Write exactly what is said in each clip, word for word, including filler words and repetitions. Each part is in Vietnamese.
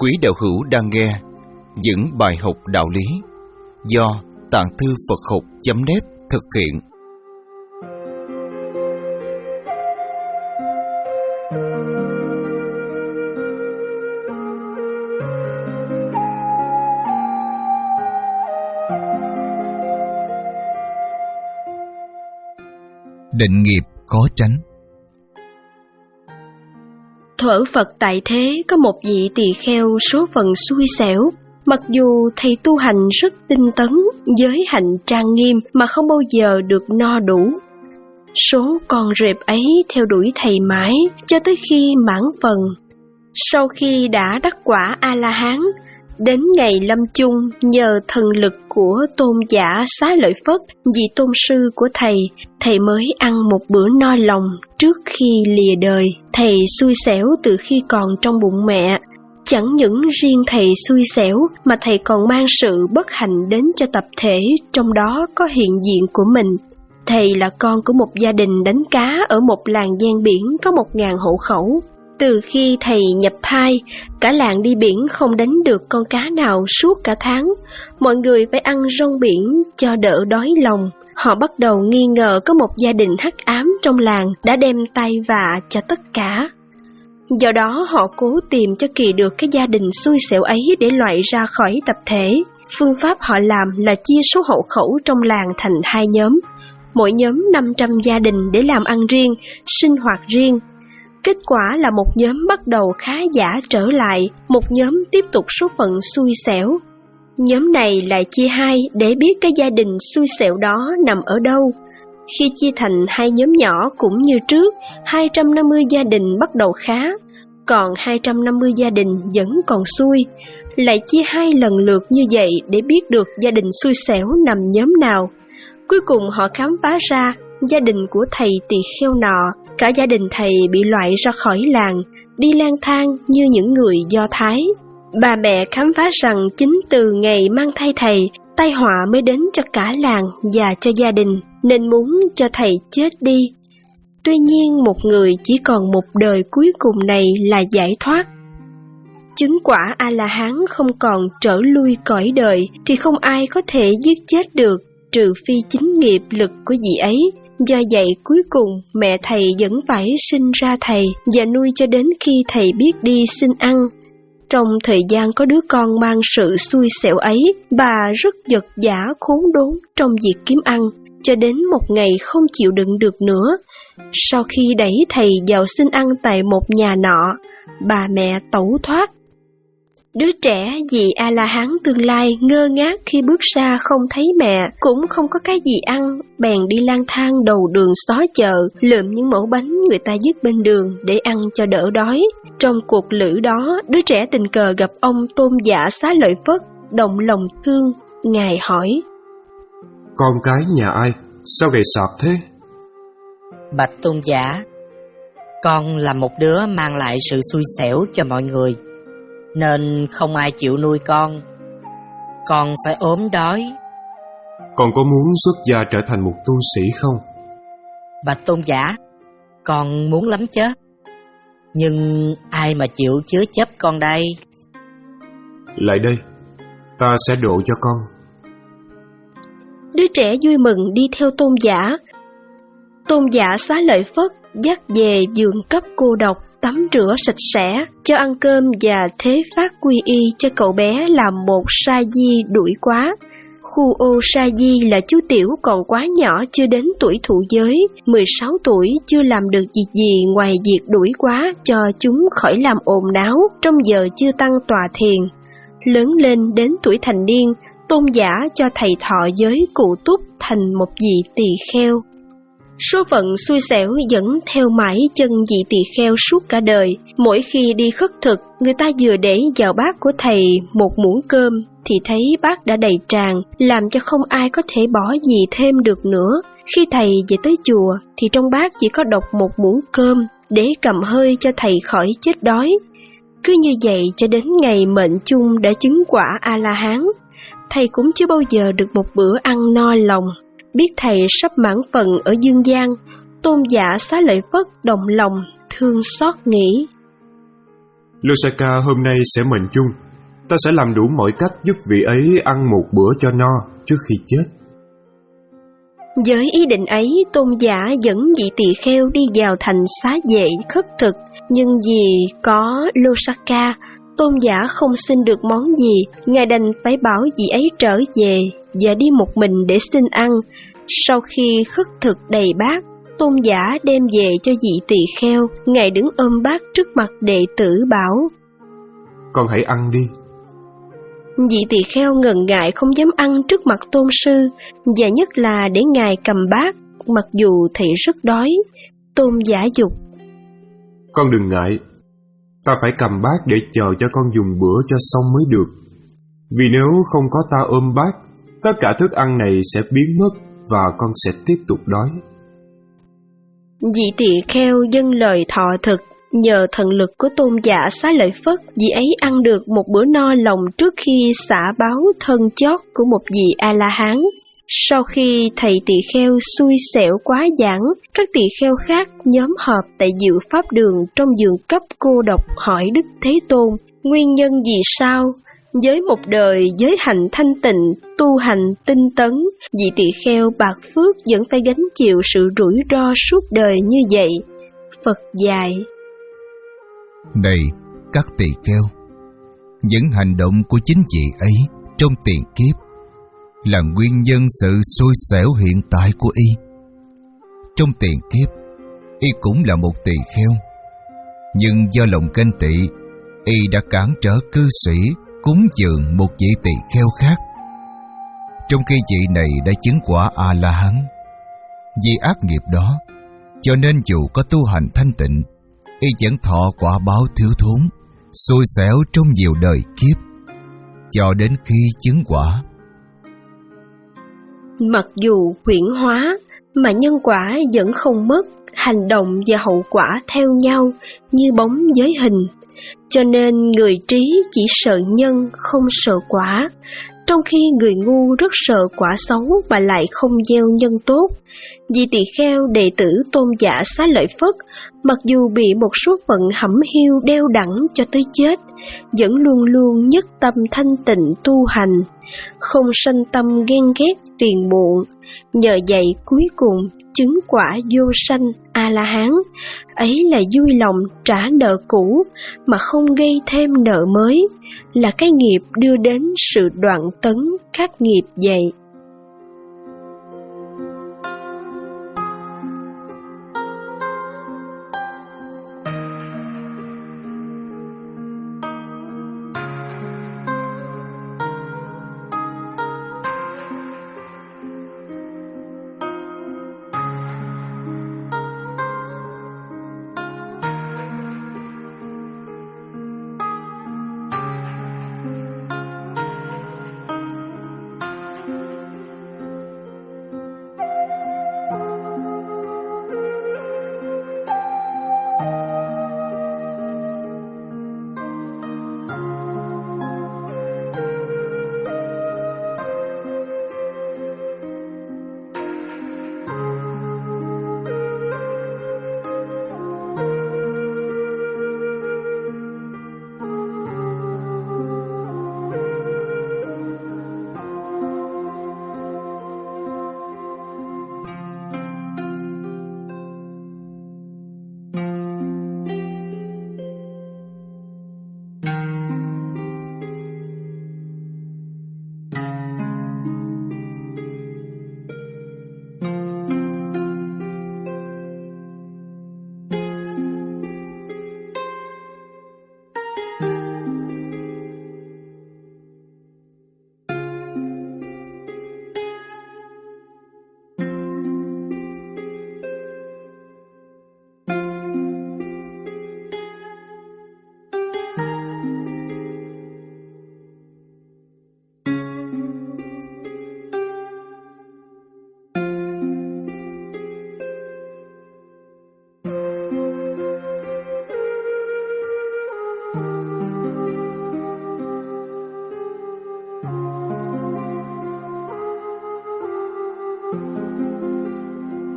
Quý đạo hữu đang nghe những bài học đạo lý do Tạng Thư Phật Học chấm net thực hiện. Định nghiệp khó tránh. Thuở Phật tại thế có một vị tỳ kheo số phận xui xẻo. Mặc dù thầy tu hành rất tinh tấn, giới hạnh trang nghiêm mà không bao giờ được no đủ. Số con rệp ấy theo đuổi thầy mãi cho tới khi mãn phần. Sau khi đã đắc quả A-la-hán, đến ngày lâm chung nhờ thần lực của tôn giả Xá Lợi Phất, vị tôn sư của thầy, thầy mới ăn một bữa no lòng trước khi lìa đời. Thầy xui xẻo từ khi còn trong bụng mẹ. Chẳng những riêng thầy xui xẻo mà thầy còn mang sự bất hạnh đến cho tập thể, trong đó có hiện diện của mình. Thầy là con của một gia đình đánh cá ở một làng ven biển có một ngàn hộ khẩu. Từ khi thầy nhập thai, cả làng đi biển không đánh được con cá nào suốt cả tháng. Mọi người phải ăn rong biển cho đỡ đói lòng. Họ bắt đầu nghi ngờ có một gia đình hắc ám trong làng đã đem tai vạ cho tất cả. Do đó họ cố tìm cho kỳ được cái gia đình xui xẻo ấy để loại ra khỏi tập thể. Phương pháp họ làm là chia số hộ khẩu trong làng thành hai nhóm. Mỗi nhóm năm trăm gia đình để làm ăn riêng, sinh hoạt riêng. Kết quả là một nhóm bắt đầu khá giả trở lại, một nhóm tiếp tục số phận xui xẻo. Nhóm này lại chia hai để biết cái gia đình xui xẻo đó nằm ở đâu. Khi chia thành hai nhóm nhỏ cũng như trước, hai trăm năm mươi gia đình bắt đầu khá, còn hai trăm năm mươi gia đình vẫn còn xui. Lại chia hai lần lượt như vậy để biết được gia đình xui xẻo nằm nhóm nào. Cuối cùng họ khám phá ra gia đình của thầy tỳ kheo nọ, cả gia đình thầy bị loại ra khỏi làng, đi lang thang như những người Do Thái. Bà mẹ khám phá rằng chính từ ngày mang thai thầy, tai họa mới đến cho cả làng và cho gia đình, nên muốn cho thầy chết đi. Tuy nhiên một người chỉ còn một đời cuối cùng này là giải thoát. Chứng quả A-la-hán không còn trở lui cõi đời thì không ai có thể giết chết được, trừ phi chính nghiệp lực của vị ấy. Do vậy cuối cùng mẹ thầy vẫn phải sinh ra thầy và nuôi cho đến khi thầy biết đi xin ăn. Trong thời gian có đứa con mang sự xui xẻo ấy, bà rất vật vã khốn đốn trong việc kiếm ăn, cho đến một ngày không chịu đựng được nữa. Sau khi đẩy thầy vào xin ăn tại một nhà nọ, bà mẹ tẩu thoát. Đứa trẻ vì A-la-hán tương lai ngơ ngác khi bước ra không thấy mẹ, cũng không có cái gì ăn, bèn đi lang thang đầu đường xó chợ, lượm những mẩu bánh người ta vứt bên đường để ăn cho đỡ đói. Trong cuộc lữ đó, đứa trẻ tình cờ gặp ông tôn giả Xá Lợi Phất, động lòng thương. Ngài hỏi: Con cái nhà ai? Sao gầy sọp thế? Bạch tôn giả, con là một đứa mang lại sự xui xẻo cho mọi người, nên không ai chịu nuôi con. Con phải ốm đói. Con có muốn xuất gia trở thành một tu sĩ không? Bạch tôn giả, con muốn lắm chứ. Nhưng ai mà chịu chứa chấp con đây? Lại đây, ta sẽ độ cho con. Đứa trẻ vui mừng đi theo tôn giả. Tôn giả Xá Lợi Phất dắt về vườn cấp cô độc, tắm rửa sạch sẽ, cho ăn cơm và thế phát quy y cho cậu bé là một sa di đuổi quá. Khu ô sa di là chú tiểu còn quá nhỏ, chưa đến tuổi thụ giới, mười sáu tuổi, chưa làm được việc gì ngoài việc đuổi quá cho chúng khỏi làm ồn náo trong giờ chưa tăng tọa thiền. Lớn lên đến tuổi thành niên, tôn giả cho thầy thọ giới cụ túc thành một vị tỳ kheo. Số phận xui xẻo dẫn theo mãi chân vị tỳ kheo suốt cả đời. Mỗi khi đi khất thực, người ta vừa để vào bát của thầy một muỗng cơm thì thấy bát đã đầy tràn, làm cho không ai có thể bỏ gì thêm được nữa. Khi thầy về tới chùa thì trong bát chỉ có độc một muỗng cơm để cầm hơi cho thầy khỏi chết đói. Cứ như vậy cho đến ngày mệnh chung đã chứng quả A-la-hán, thầy cũng chưa bao giờ được một bữa ăn no lòng. Biết thầy sắp mãn phần ở dương gian, tôn giả Xá Lợi Phất động lòng thương xót nghĩ: Losaka hôm nay sẽ mệnh chung. Ta sẽ làm đủ mọi cách giúp vị ấy ăn một bữa cho no trước khi chết. Với ý định ấy, tôn giả dẫn vị tỳ kheo đi vào thành xá vệ khất thực. Nhưng vì có Losaka, tôn giả không xin được món gì, ngài đành phải bảo vị ấy trở về và đi một mình để xin ăn. Sau khi khất thực đầy bát, tôn giả đem về cho vị tỳ kheo. Ngài đứng ôm bát trước mặt đệ tử bảo: Con hãy ăn đi. Vị tỳ kheo ngần ngại không dám ăn trước mặt tôn sư, và nhất là để ngài cầm bát, mặc dù thầy rất đói. Tôn giả dục: Con đừng ngại, ta phải cầm bát để chờ cho con dùng bữa cho xong mới được. Vì nếu không có ta ôm bát, tất cả thức ăn này sẽ biến mất và con sẽ tiếp tục đói. Vị tỳ kheo dâng lời thọ thực. Nhờ thần lực của tôn giả Xá Lợi Phất, vị ấy ăn được một bữa no lòng trước khi xả báo thân chót của một vị A-la-hán. Sau khi thầy tỳ kheo xui xẻo quá giảng, các tỳ kheo khác nhóm họp tại Diệu Pháp Đường trong vườn cấp cô độc hỏi Đức Thế Tôn nguyên nhân vì sao với một đời giới hạnh thanh tịnh, tu hành tinh tấn, vị tỳ kheo bạc phước vẫn phải gánh chịu sự rủi ro suốt đời như vậy. Phật dạy: Này các tỳ kheo, những hành động của chính chị ấy trong tiền kiếp là nguyên nhân sự xui xẻo hiện tại của y. Trong tiền kiếp, y cũng là một tỳ kheo, nhưng do lòng ganh tị, y đã cản trở cư sĩ cúng dường một vị tỳ kheo khác, trong khi vị này đã chứng quả A-la-hán. Vì ác nghiệp đó, cho nên dù có tu hành thanh tịnh, y vẫn thọ quả báo thiếu thốn, xui xẻo trong nhiều đời kiếp, cho đến khi chứng quả. Mặc dù huyễn hóa, mà nhân quả vẫn không mất, hành động và hậu quả theo nhau như bóng với hình. Cho nên người trí chỉ sợ nhân, không sợ quả, trong khi người ngu rất sợ quả xấu mà lại không gieo nhân tốt. Vì tỳ kheo đệ tử tôn giả Xá Lợi Phất, mặc dù bị một số phận hẩm hiu đeo đẳng cho tới chết, vẫn luôn luôn nhất tâm thanh tịnh tu hành, không sanh tâm ghen ghét phiền muộn. Nhờ vậy cuối cùng chứng quả vô sanh A-la-hán. Ấy là vui lòng trả nợ cũ mà không gây thêm nợ mới, là cái nghiệp đưa đến sự đoạn tấn các nghiệp vậy.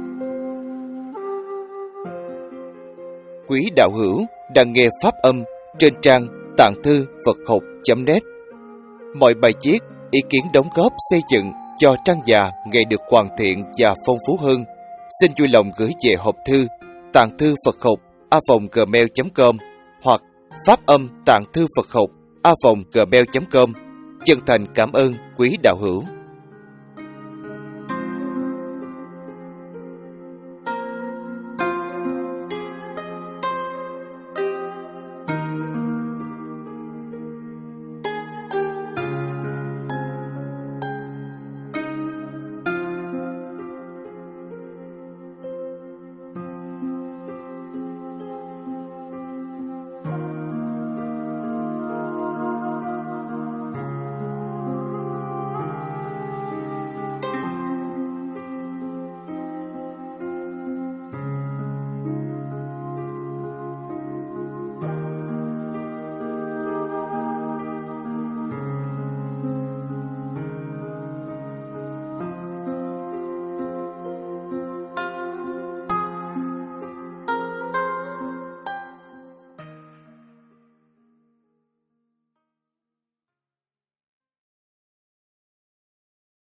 Quý đạo hữu đang nghe pháp âm trên trang tạng thư Phật học chấm net. Mọi bài viết, ý kiến đóng góp xây dựng cho trang già ngày được hoàn thiện và phong phú hơn, xin vui lòng gửi về hộp thư tạng thư Phật học a vòng gmail chấm com hoặc phát âm tạng thư Phật học a vòng gmail chấm com. Chân thành cảm ơn quý đạo hữu.